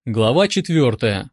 Глава 4.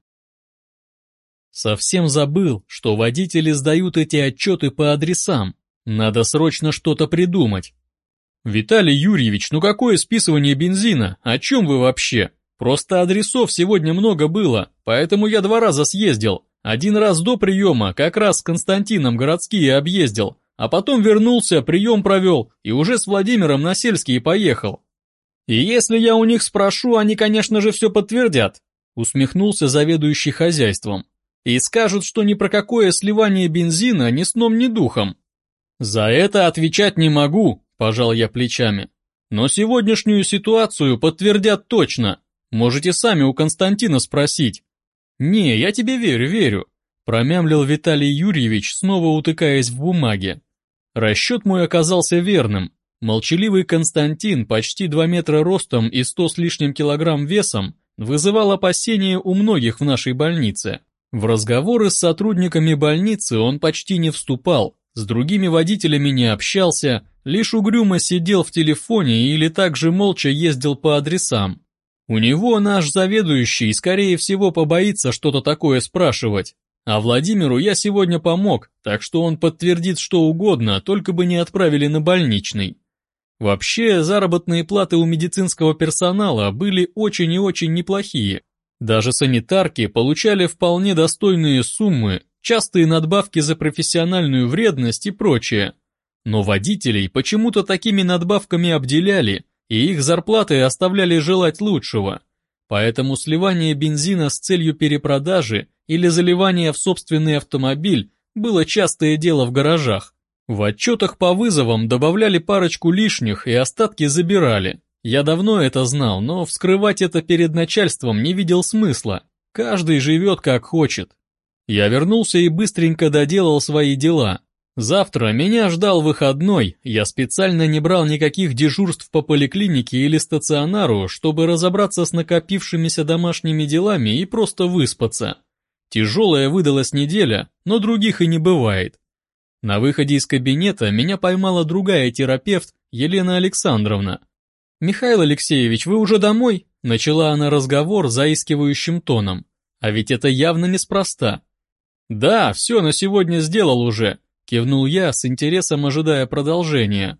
Совсем забыл, что водители сдают эти отчеты по адресам. Надо срочно что-то придумать. Виталий Юрьевич, ну какое списывание бензина? О чем вы вообще? Просто адресов сегодня много было, поэтому я 2 раза съездил. 1 раз до приема, как раз с Константином городские объездил, а потом вернулся, прием провел и уже с Владимиром на сельские поехал. И если я у них спрошу, они, конечно же, все подтвердят, усмехнулся заведующий хозяйством. И скажут, что ни про какое сливание бензина ни сном, ни духом. За это отвечать не могу, пожал я плечами. Но сегодняшнюю ситуацию подтвердят точно. Можете сами у Константина спросить. Не, я тебе верю, промямлил Виталий Юрьевич, снова утыкаясь в бумаге. Расчет мой оказался верным. Молчаливый Константин, почти 2 метра ростом и 100 с лишним килограмм весом, вызывал опасения у многих в нашей больнице. В разговоры с сотрудниками больницы он почти не вступал, с другими водителями не общался, лишь угрюмо сидел в телефоне или также молча ездил по адресам. У него наш заведующий, скорее всего, побоится что-то такое спрашивать. А Владимиру я сегодня помог, так что он подтвердит что угодно, только бы не отправили на больничный. Вообще, заработные платы у медицинского персонала были очень и очень неплохие. Даже санитарки получали вполне достойные суммы, частые надбавки за профессиональную вредность и прочее. Но водителей почему-то такими надбавками обделяли, и их зарплаты оставляли желать лучшего. Поэтому сливание бензина с целью перепродажи или заливание в собственный автомобиль было частое дело в гаражах. В отчетах по вызовам добавляли парочку лишних и остатки забирали. Я давно это знал, но вскрывать это перед начальством не видел смысла. Каждый живет как хочет. Я вернулся и быстренько доделал свои дела. Завтра меня ждал выходной, я специально не брал никаких дежурств по поликлинике или стационару, чтобы разобраться с накопившимися домашними делами и просто выспаться. Тяжелая выдалась неделя, но других и не бывает. На выходе из кабинета меня поймала другая терапевт, Елена Александровна. «Михаил Алексеевич, вы уже домой?» Начала она разговор заискивающим тоном. А ведь это явно неспроста. «Да, все на сегодня сделал уже», кивнул я, с интересом ожидая продолжения.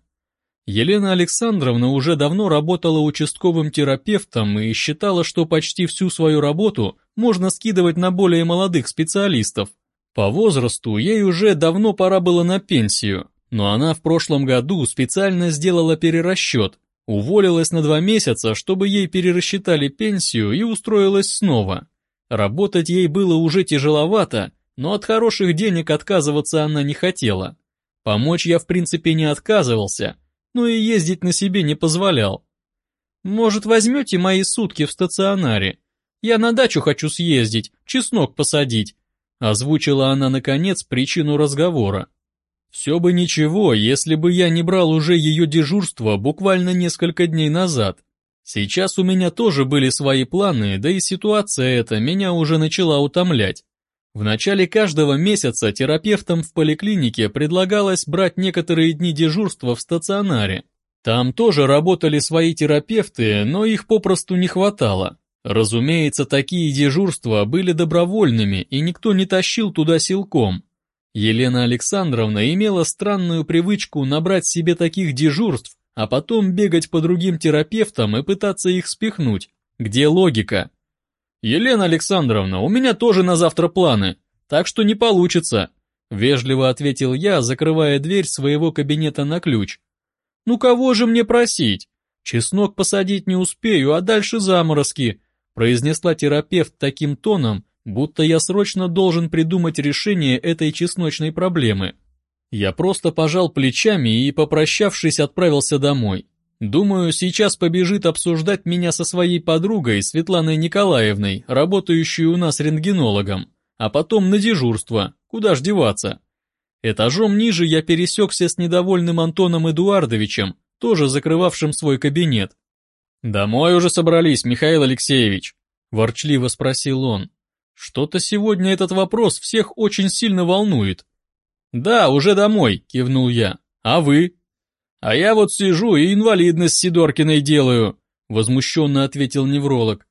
Елена Александровна уже давно работала участковым терапевтом и считала, что почти всю свою работу можно скидывать на более молодых специалистов. По возрасту ей уже давно пора было на пенсию, но она в прошлом году специально сделала перерасчет, уволилась на 2 месяца, чтобы ей перерасчитали пенсию и устроилась снова. Работать ей было уже тяжеловато, но от хороших денег отказываться она не хотела. Помочь я в принципе не отказывался, но и ездить на себе не позволял. «Может, возьмете мои сутки в стационаре? Я на дачу хочу съездить, чеснок посадить», озвучила она наконец причину разговора. Все бы ничего, если бы я не брал уже ее дежурство буквально несколько дней назад. Сейчас у меня тоже были свои планы, да и ситуация эта меня уже начала утомлять. В начале каждого месяца терапевтам в поликлинике предлагалось брать некоторые дни дежурства в стационаре. Там тоже работали свои терапевты, но их попросту не хватало. Разумеется, такие дежурства были добровольными, и никто не тащил туда силком. Елена Александровна имела странную привычку набрать себе таких дежурств, а потом бегать по другим терапевтам и пытаться их спихнуть. Где логика? «Елена Александровна, у меня тоже на завтра планы, так что не получится», вежливо ответил я, закрывая дверь своего кабинета на ключ. «Ну кого же мне просить? Чеснок посадить не успею, а дальше заморозки», произнесла терапевт таким тоном, будто я срочно должен придумать решение этой чесночной проблемы. Я просто пожал плечами и, попрощавшись, отправился домой. Думаю, сейчас побежит обсуждать меня со своей подругой Светланой Николаевной, работающей у нас рентгенологом, а потом на дежурство, куда ж деваться. Этажом ниже я пересекся с недовольным Антоном Эдуардовичем, тоже закрывавшим свой кабинет. «Домой уже собрались, Михаил Алексеевич?» – ворчливо спросил он. «Что-то сегодня этот вопрос всех очень сильно волнует». «Да, уже домой», – кивнул я. «А вы?» «А я вот сижу и инвалидность с Сидоркиной делаю», — возмущенно ответил невролог.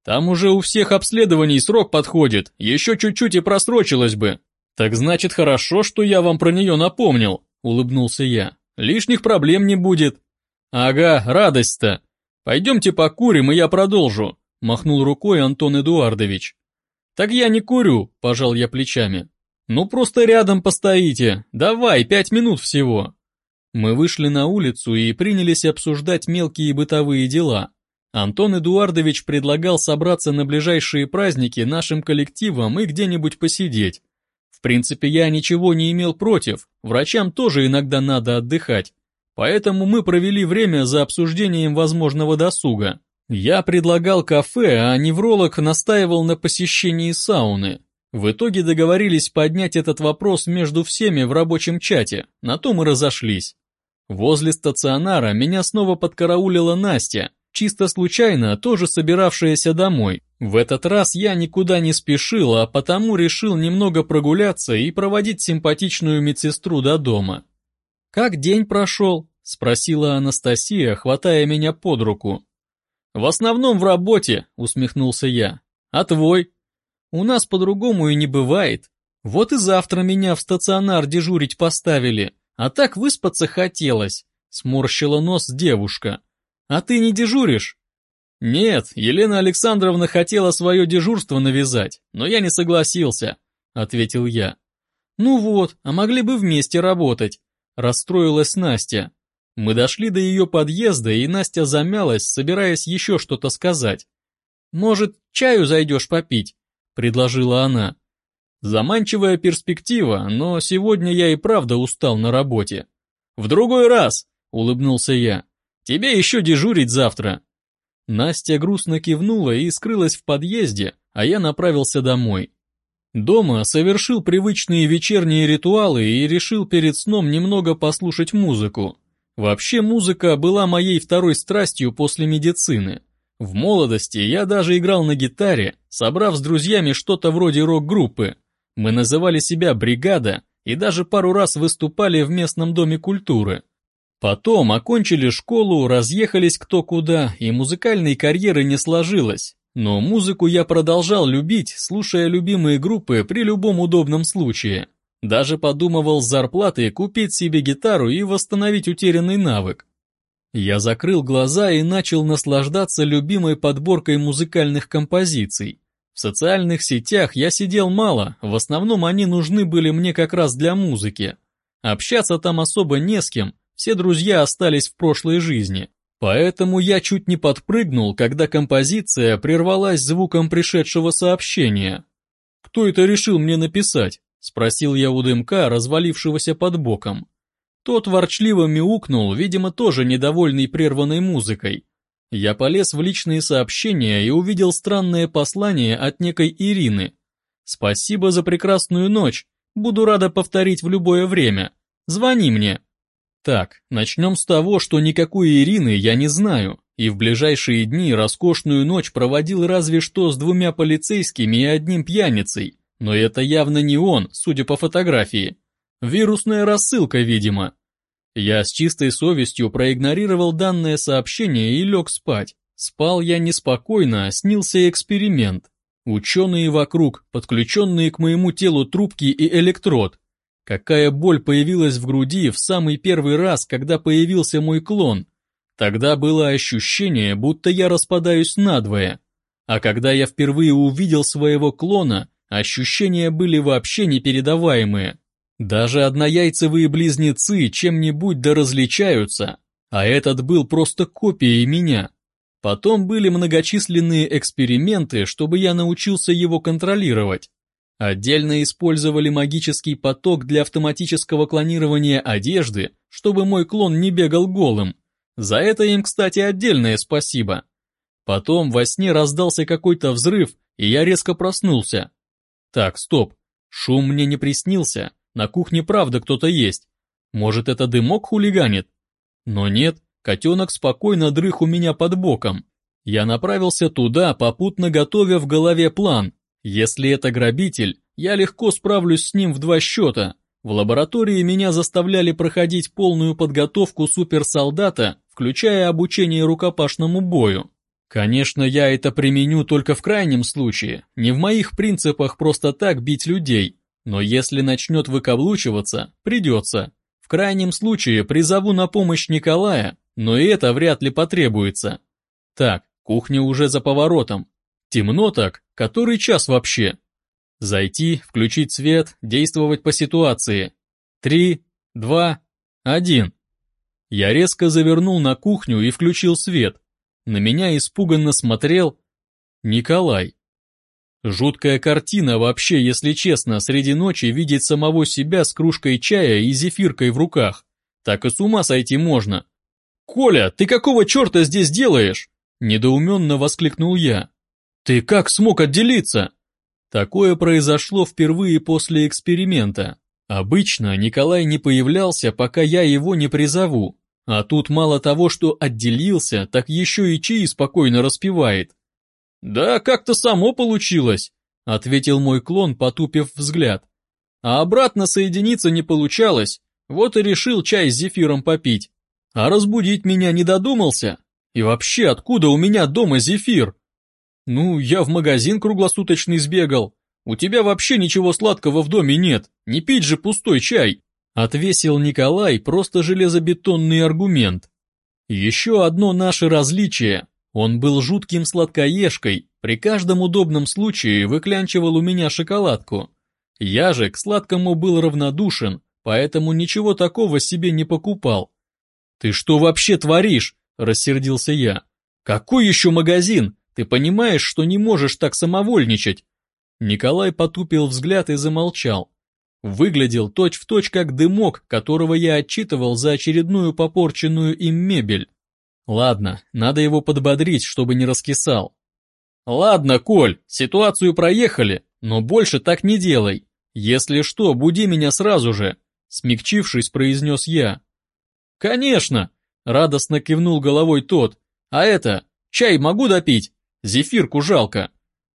Там уже у всех обследований срок подходит, еще чуть-чуть и просрочилось бы. Так значит, хорошо, что я вам про нее напомнил, улыбнулся я. Лишних проблем не будет. Ага, радость-то. Пойдемте покурим, и я продолжу, махнул рукой Антон Эдуардович. Так я не курю, пожал я плечами. Ну просто рядом постоите, давай, 5 минут всего. Мы вышли на улицу и принялись обсуждать мелкие бытовые дела. Антон Эдуардович предлагал собраться на ближайшие праздники нашим коллективом и где-нибудь посидеть. В принципе, я ничего не имел против, врачам тоже иногда надо отдыхать. Поэтому мы провели время за обсуждением возможного досуга. Я предлагал кафе, а невролог настаивал на посещении сауны. В итоге договорились поднять этот вопрос между всеми в рабочем чате, на том и разошлись. Возле стационара меня снова подкараулила Настя, чисто случайно тоже собиравшаяся домой. В этот раз я никуда не спешил, а потому решил немного прогуляться и проводить симпатичную медсестру до дома. «Как день прошел?» – спросила Анастасия, хватая меня под руку. «В основном в работе», – усмехнулся я. «А твой?» «У нас по-другому и не бывает. Вот и завтра меня в стационар дежурить поставили, а так выспаться хотелось», – сморщила нос девушка. «А ты не дежуришь?» «Нет, Елена Александровна хотела свое дежурство навязать, но я не согласился», – ответил я. «Ну вот, а могли бы вместе работать», – расстроилась Настя. Мы дошли до ее подъезда, и Настя замялась, собираясь еще что-то сказать. «Может, чаю зайдешь попить?» – предложила она. Заманчивая перспектива, но сегодня я и правда устал на работе. «В другой раз», – улыбнулся я. «Тебе еще дежурить завтра». Настя грустно кивнула и скрылась в подъезде, а я направился домой. Дома совершил привычные вечерние ритуалы и решил перед сном немного послушать музыку. Вообще музыка была моей второй страстью после медицины. В молодости я даже играл на гитаре, собрав с друзьями что-то вроде рок-группы. Мы называли себя «Бригада» и даже пару раз выступали в местном доме культуры. Потом окончили школу, разъехались кто куда, и музыкальной карьеры не сложилось. Но музыку я продолжал любить, слушая любимые группы при любом удобном случае. Даже подумывал с зарплаты купить себе гитару и восстановить утерянный навык. Я закрыл глаза и начал наслаждаться любимой подборкой музыкальных композиций. В социальных сетях я сидел мало, в основном они нужны были мне как раз для музыки. Общаться там особо не с кем, все друзья остались в прошлой жизни. Поэтому я чуть не подпрыгнул, когда композиция прервалась звуком пришедшего сообщения. «Кто это решил мне написать?» – спросил я у дымка, развалившегося под боком. Тот ворчливо мяукнул, видимо, тоже недовольный прерванной музыкой. Я полез в личные сообщения и увидел странное послание от некой Ирины. «Спасибо за прекрасную ночь, буду рада повторить в любое время. Звони мне». Так, начнем с того, что никакой Ирины я не знаю, и в ближайшие дни роскошную ночь проводил разве что с 2 полицейскими и 1 пьяницей, но это явно не он, судя по фотографии. Вирусная рассылка, видимо. Я с чистой совестью проигнорировал данное сообщение и лег спать. Спал я неспокойно, снился эксперимент. Ученые вокруг, подключенные к моему телу трубки и электрод. Какая боль появилась в груди в самый первый раз, когда появился мой клон. Тогда было ощущение, будто я распадаюсь надвое. А когда я впервые увидел своего клона, ощущения были вообще непередаваемые. Даже однояйцевые близнецы чем-нибудь да различаются, а этот был просто копией меня. Потом были многочисленные эксперименты, чтобы я научился его контролировать. Отдельно использовали магический поток для автоматического клонирования одежды, чтобы мой клон не бегал голым. За это им, кстати, отдельное спасибо. Потом во сне раздался какой-то взрыв, и я резко проснулся. Так, стоп, шум мне не приснился, на кухне правда кто-то есть. Может, это дымок хулиганит? Но нет, котенок спокойно дрых у меня под боком. Я направился туда, попутно готовя в голове план. Если это грабитель, я легко справлюсь с ним в 2 счета. В лаборатории меня заставляли проходить полную подготовку суперсолдата, включая обучение рукопашному бою. Конечно, я это применю только в крайнем случае, не в моих принципах просто так бить людей, но если начнет выкаблучиваться, придется. В крайнем случае призову на помощь Николая, но и это вряд ли потребуется. Так, кухня уже за поворотом. Темно так, который час вообще? Зайти, включить свет, действовать по ситуации. 3, 2, 1. Я резко завернул на кухню и включил свет. На меня испуганно смотрел Николай. Жуткая картина вообще, если честно, среди ночи видеть самого себя с кружкой чая и зефиркой в руках. Так и с ума сойти можно. «Коля, ты какого черта здесь делаешь?» Недоуменно воскликнул я. «Ты как смог отделиться?» Такое произошло впервые после эксперимента. Обычно Николай не появлялся, пока я его не призову. А тут мало того, что отделился, так еще и чаи спокойно распивает. «Да как-то само получилось», — ответил мой клон, потупив взгляд. «А обратно соединиться не получалось, вот и решил чай с зефиром попить. А разбудить меня не додумался? И вообще, откуда у меня дома зефир?» «Ну, я в магазин круглосуточный сбегал. У тебя вообще ничего сладкого в доме нет, не пить же пустой чай», — отвесил Николай просто железобетонный аргумент. Еще одно наше различие. Он был жутким сладкоежкой, при каждом удобном случае выклянчивал у меня шоколадку. Я же к сладкому был равнодушен, поэтому ничего такого себе не покупал. «Ты что вообще творишь?» – рассердился я. «Какой еще магазин? Ты понимаешь, что не можешь так самовольничать?» Николай потупил взгляд и замолчал. Выглядел точь-в-точь как дымок, которого я отчитывал за очередную попорченную им мебель. Ладно, надо его подбодрить, чтобы не раскисал. «Ладно, Коль, ситуацию проехали, но больше так не делай. Если что, буди меня сразу же», — смягчившись, произнес я. «Конечно», — радостно кивнул головой тот. «А это, чай могу допить? Зефирку жалко».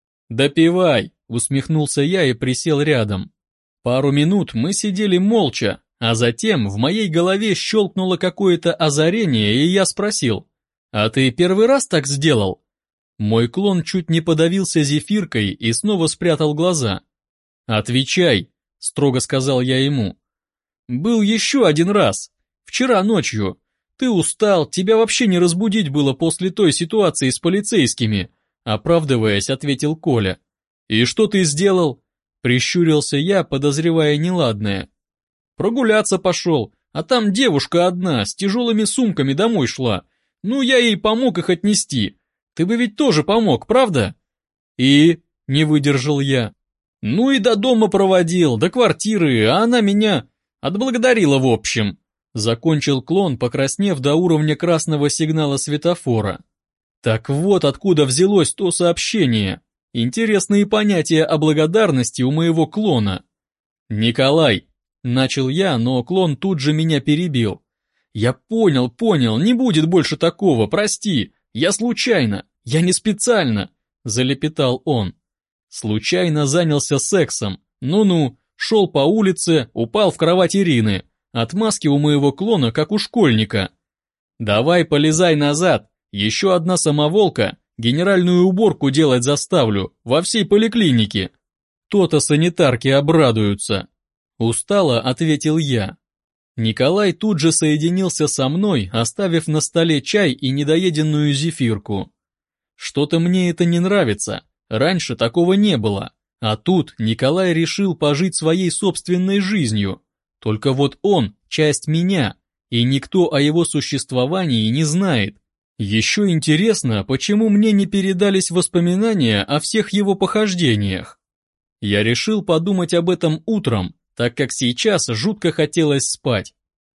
«Допивай», — усмехнулся я и присел рядом. Пару минут мы сидели молча, а затем в моей голове щелкнуло какое-то озарение, и я спросил: «А ты первый раз так сделал?» Мой клон чуть не подавился зефиркой и снова спрятал глаза. «Отвечай», — строго сказал я ему. «Был еще один раз. Вчера ночью. Ты устал, тебя вообще не разбудить было после той ситуации с полицейскими», — оправдываясь, ответил Коля. «И что ты сделал?» — прищурился я, подозревая неладное. «Прогуляться пошел, а там девушка одна с тяжелыми сумками домой шла. Ну, я ей помог их отнести. Ты бы ведь тоже помог, правда?» «И?» — не выдержал я. «Ну и до дома проводил, до квартиры, а она меня отблагодарила в общем», — закончил клон, покраснев до уровня красного сигнала светофора. Так вот откуда взялось то сообщение. Интересные понятия о благодарности у моего клона. «Николай», — начал я, но клон тут же меня перебил. «Я понял, не будет больше такого, прости, я случайно, я не специально», — залепетал он. «Случайно занялся сексом, ну-ну, шел по улице, упал в кровать Ирины, отмазки у моего клона, как у школьника. Давай полезай назад, еще одна самоволка, генеральную уборку делать заставлю, во всей поликлинике. То-то санитарки обрадуются». Устало ответил я. Николай тут же соединился со мной, оставив на столе чай и недоеденную зефирку. Что-то мне это не нравится, раньше такого не было, а тут Николай решил пожить своей собственной жизнью. Только вот он – часть меня, и никто о его существовании не знает. Еще интересно, почему мне не передались воспоминания о всех его похождениях. Я решил подумать об этом утром, так как сейчас жутко хотелось спать.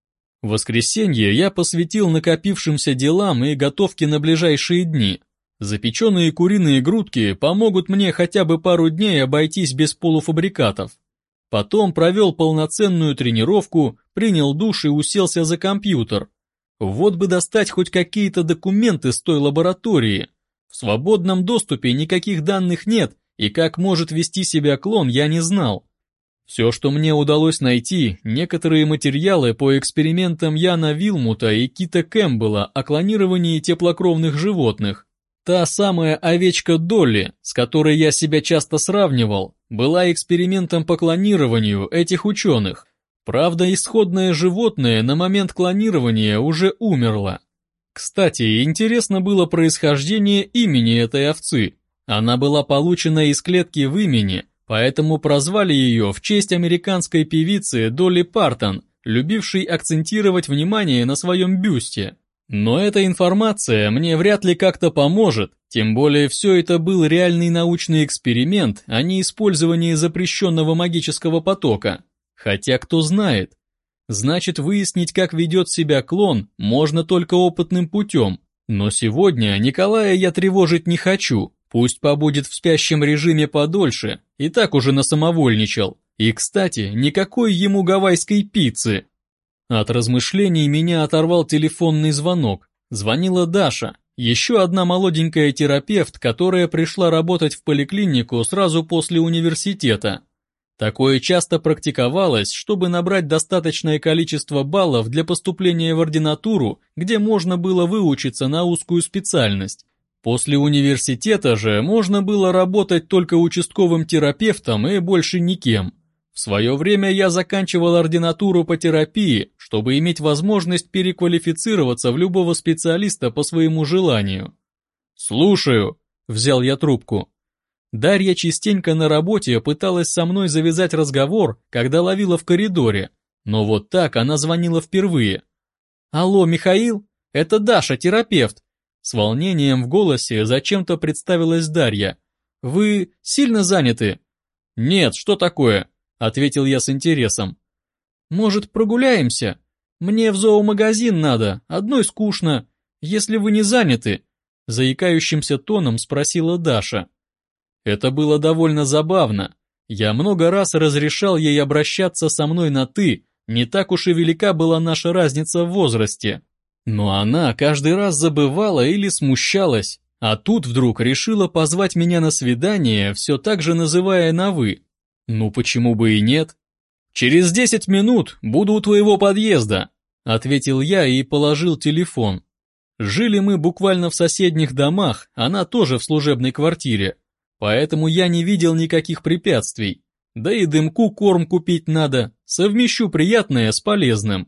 В воскресенье я посвятил накопившимся делам и готовке на ближайшие дни. Запеченные куриные грудки помогут мне хотя бы пару дней обойтись без полуфабрикатов. Потом провел полноценную тренировку, принял душ и уселся за компьютер. Вот бы достать хоть какие-то документы с той лаборатории. В свободном доступе никаких данных нет, и как может вести себя клон, я не знал. Все, что мне удалось найти, некоторые материалы по экспериментам Яна Вилмута и Кита Кэмпбелла о клонировании теплокровных животных. Та самая овечка Долли, с которой я себя часто сравнивал, была экспериментом по клонированию этих ученых. Правда, исходное животное на момент клонирования уже умерло. Кстати, интересно было происхождение имени этой овцы. Она была получена из клетки в имени, поэтому прозвали ее в честь американской певицы Долли Партон, любившей акцентировать внимание на своем бюсте. Но эта информация мне вряд ли как-то поможет, тем более все это был реальный научный эксперимент, а не использование запрещенного магического потока. Хотя кто знает. Значит, выяснить, как ведет себя клон, можно только опытным путем. Но сегодня Николая я тревожить не хочу, пусть побудет в спящем режиме подольше, и так уже насамовольничал. И, кстати, никакой ему гавайской пиццы. От размышлений меня оторвал телефонный звонок. Звонила Даша, еще одна молоденькая терапевт, которая пришла работать в поликлинику сразу после университета. Такое часто практиковалось, чтобы набрать достаточное количество баллов для поступления в ординатуру, где можно было выучиться на узкую специальность. После университета же можно было работать только участковым терапевтом и больше никем. В свое время я заканчивал ординатуру по терапии, чтобы иметь возможность переквалифицироваться в любого специалиста по своему желанию. «Слушаю», — взял я трубку. Дарья частенько на работе пыталась со мной завязать разговор, когда ловила в коридоре, но вот так она звонила впервые. «Алло, Михаил? Это Даша, терапевт». С волнением в голосе зачем-то представилась Дарья. «Вы сильно заняты?» «Нет, что такое?» — ответил я с интересом. «Может, прогуляемся? Мне в зоомагазин надо, одной скучно. Если вы не заняты?» — заикающимся тоном спросила Даша. Это было довольно забавно. Я много раз разрешал ей обращаться со мной на «ты», не так уж и велика была наша разница в возрасте. Но она каждый раз забывала или смущалась, а тут вдруг решила позвать меня на свидание, все так же называя на «вы». Ну почему бы и нет? «Через 10 минут буду у твоего подъезда», — ответил я и положил телефон. Жили мы буквально в соседних домах, она тоже в служебной квартире, поэтому я не видел никаких препятствий. Да и дымку корм купить надо, совмещу приятное с полезным.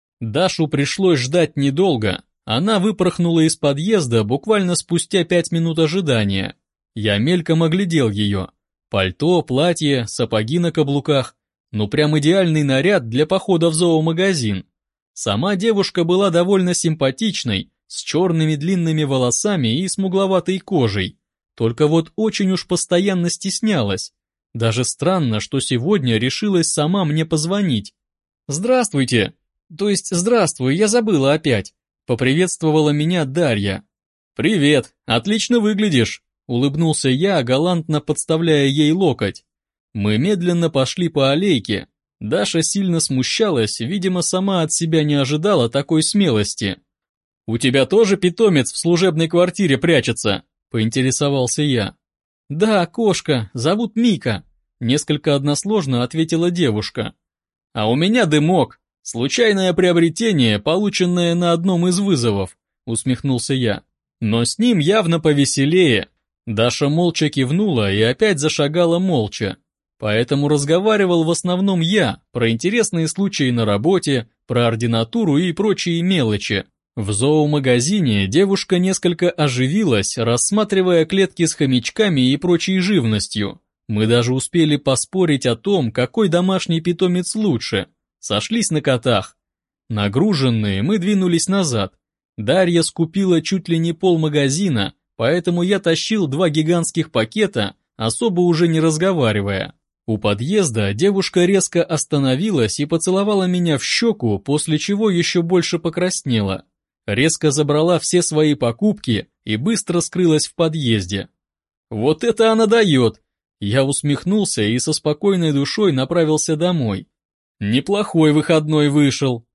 Дашу пришлось ждать недолго, она выпорхнула из подъезда буквально спустя 5 минут ожидания. Я мельком оглядел ее. Пальто, платье, сапоги на каблуках. Ну прям идеальный наряд для похода в зоомагазин. Сама девушка была довольно симпатичной, с черными длинными волосами и смугловатой кожей. Только вот очень уж постоянно стеснялась. Даже странно, что сегодня решилась сама мне позвонить. «Здравствуйте!» То есть «здравствуй, я забыла опять», — поприветствовала меня Дарья. «Привет, отлично выглядишь», — улыбнулся я, галантно подставляя ей локоть. Мы медленно пошли по аллейке. Даша сильно смущалась, видимо, сама от себя не ожидала такой смелости. «У тебя тоже питомец в служебной квартире прячется?» — поинтересовался я. «Да, кошка, зовут Мика», — несколько односложно ответила девушка. «А у меня Дымок. Случайное приобретение, полученное на одном из вызовов», — усмехнулся я. «Но с ним явно повеселее». Даша молча кивнула и опять зашагала молча. Поэтому разговаривал в основном я, про интересные случаи на работе, про ординатуру и прочие мелочи. В зоомагазине девушка несколько оживилась, рассматривая клетки с хомячками и прочей живностью. Мы даже успели поспорить о том, какой домашний питомец лучше. Сошлись на котах. Нагруженные, мы двинулись назад. Дарья скупила чуть ли не полмагазина, поэтому я тащил 2 гигантских пакета, особо уже не разговаривая. У подъезда девушка резко остановилась и поцеловала меня в щеку, после чего еще больше покраснела. Резко забрала все свои покупки и быстро скрылась в подъезде. «Вот это она дает!» Я усмехнулся и со спокойной душой направился домой. Неплохой выходной вышел.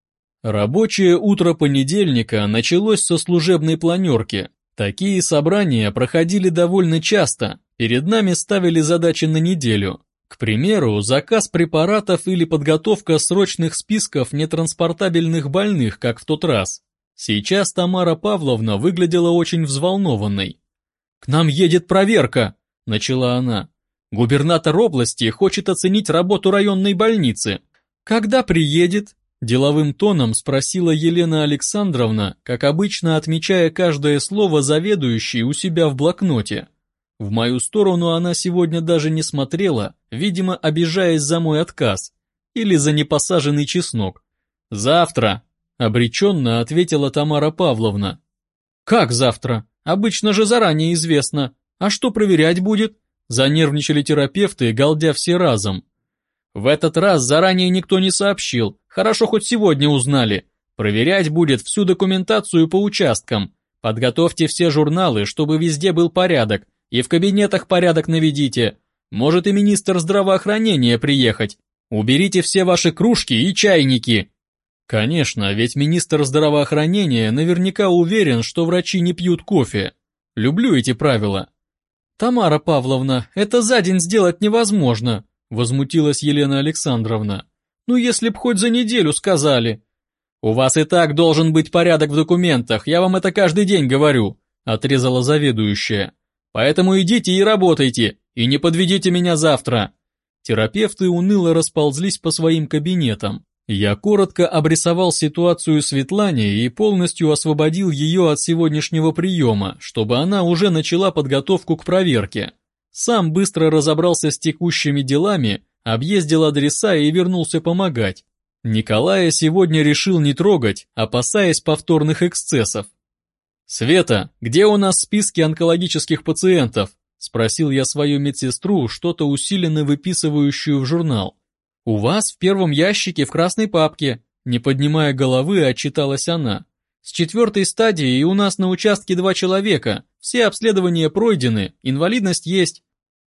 Рабочее утро понедельника началось со служебной планерки. Такие собрания проходили довольно часто, перед нами ставили задачи на неделю. К примеру, заказ препаратов или подготовка срочных списков нетранспортабельных больных, как в тот раз. Сейчас Тамара Павловна выглядела очень взволнованной. «К нам едет проверка», — начала она. «Губернатор области хочет оценить работу районной больницы. Когда приедет?» — деловым тоном спросила Елена Александровна, как обычно отмечая каждое слово заведующей у себя в блокноте. В мою сторону она сегодня даже не смотрела, видимо, обижаясь за мой отказ или за непосаженный чеснок. «Завтра», — обреченно ответила Тамара Павловна. «Как завтра? Обычно же заранее известно. А что проверять будет?» Занервничали терапевты, галдя все разом. «В этот раз заранее никто не сообщил, хорошо хоть сегодня узнали. Проверять будет всю документацию по участкам. Подготовьте все журналы, чтобы везде был порядок, и в кабинетах порядок наведите. Может и министр здравоохранения приехать. Уберите все ваши кружки и чайники». Конечно, ведь министр здравоохранения наверняка уверен, что врачи не пьют кофе. Люблю эти правила. «Тамара Павловна, это за день сделать невозможно», — возмутилась Елена Александровна. «Ну если б хоть за неделю сказали». «У вас и так должен быть порядок в документах, я вам это каждый день говорю», — отрезала заведующая. «Поэтому идите и работайте, и не подведите меня завтра». Терапевты уныло расползлись по своим кабинетам. Я коротко обрисовал ситуацию Светлане и полностью освободил ее от сегодняшнего приема, чтобы она уже начала подготовку к проверке. Сам быстро разобрался с текущими делами, объездил адреса и вернулся помогать. Николая сегодня решил не трогать, опасаясь повторных эксцессов. «Света, где у нас списки онкологических пациентов?» — спросил я свою медсестру, что-то усиленно выписывающую в журнал. «У вас в первом ящике в красной папке», — не поднимая головы, отчиталась она. «С 4-й стадии у нас на участке 2 человека, все обследования пройдены, инвалидность есть».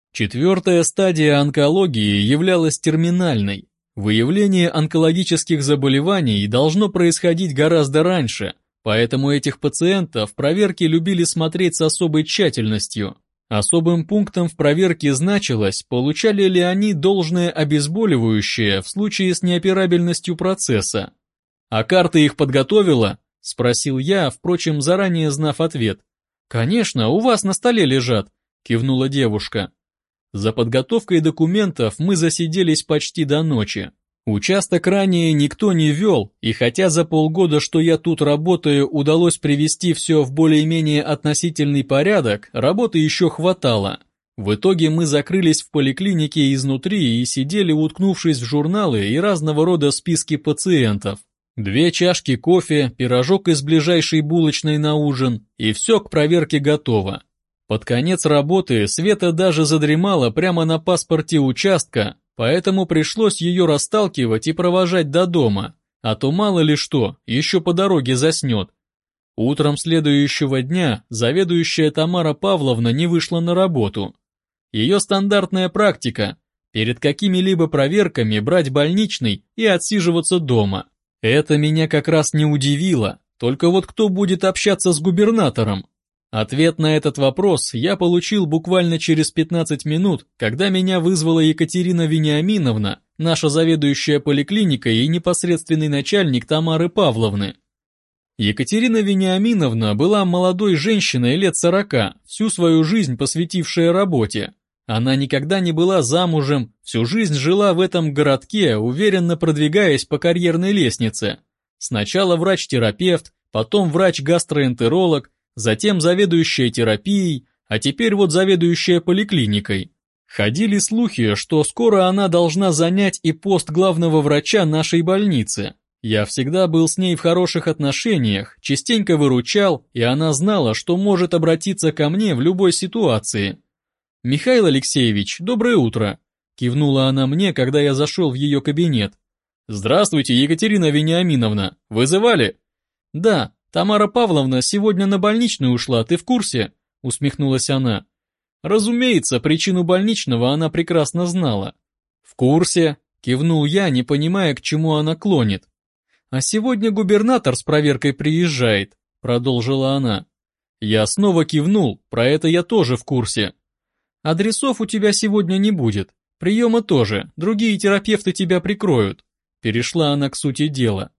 4-я стадия онкологии являлась терминальной. Выявление онкологических заболеваний должно происходить гораздо раньше, поэтому этих пациентов проверки любили смотреть с особой тщательностью. Особым пунктом в проверке значилось, получали ли они должное обезболивающее в случае с неоперабельностью процесса. «А карты их подготовила?» – спросил я, впрочем, заранее знав ответ. «Конечно, у вас на столе лежат», – кивнула девушка. За подготовкой документов мы засиделись почти до ночи. Участок ранее никто не вел, и хотя за полгода, что я тут работаю, удалось привести все в более-менее относительный порядок, работы еще хватало. В итоге мы закрылись в поликлинике изнутри и сидели, уткнувшись в журналы и разного рода списки пациентов. 2 чашки кофе, пирожок из ближайшей булочной на ужин, и все к проверке готово. Под конец работы Света даже задремала прямо на паспорте участка, поэтому пришлось ее расталкивать и провожать до дома, а то мало ли что, еще по дороге заснет. Утром следующего дня заведующая Тамара Павловна не вышла на работу. Ее стандартная практика – перед какими-либо проверками брать больничный и отсиживаться дома. Это меня как раз не удивило, только вот кто будет общаться с губернатором? Ответ на этот вопрос я получил буквально через 15 минут, когда меня вызвала Екатерина Вениаминовна, наша заведующая поликлиникой и непосредственный начальник Тамары Павловны. Екатерина Вениаминовна была молодой женщиной лет 40, всю свою жизнь посвятившая работе. Она никогда не была замужем, всю жизнь жила в этом городке, уверенно продвигаясь по карьерной лестнице. Сначала врач-терапевт, потом врач-гастроэнтеролог, затем заведующая терапией, а теперь вот заведующая поликлиникой. Ходили слухи, что скоро она должна занять и пост главного врача нашей больницы. Я всегда был с ней в хороших отношениях, частенько выручал, и она знала, что может обратиться ко мне в любой ситуации. «Михаил Алексеевич, доброе утро», — кивнула она мне, когда я зашел в ее кабинет. «Здравствуйте, Екатерина Вениаминовна, вызывали?» «Да. «Тамара Павловна сегодня на больничную ушла, ты в курсе?» — усмехнулась она. Разумеется, причину больничного она прекрасно знала. «В курсе», — кивнул я, не понимая, к чему она клонит. «А сегодня губернатор с проверкой приезжает», — продолжила она. Я снова кивнул, про это я тоже в курсе. «Адресов у тебя сегодня не будет, приема тоже, другие терапевты тебя прикроют», — перешла она к сути дела.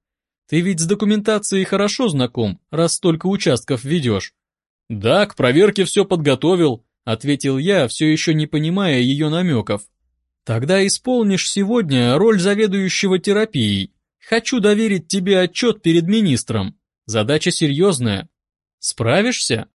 Ты ведь с документацией хорошо знаком, раз столько участков ведешь. Да, к проверке все подготовил, ответил я, все еще не понимая ее намеков. Тогда исполнишь сегодня роль заведующего терапией. Хочу доверить тебе отчет перед министром. Задача серьезная. Справишься?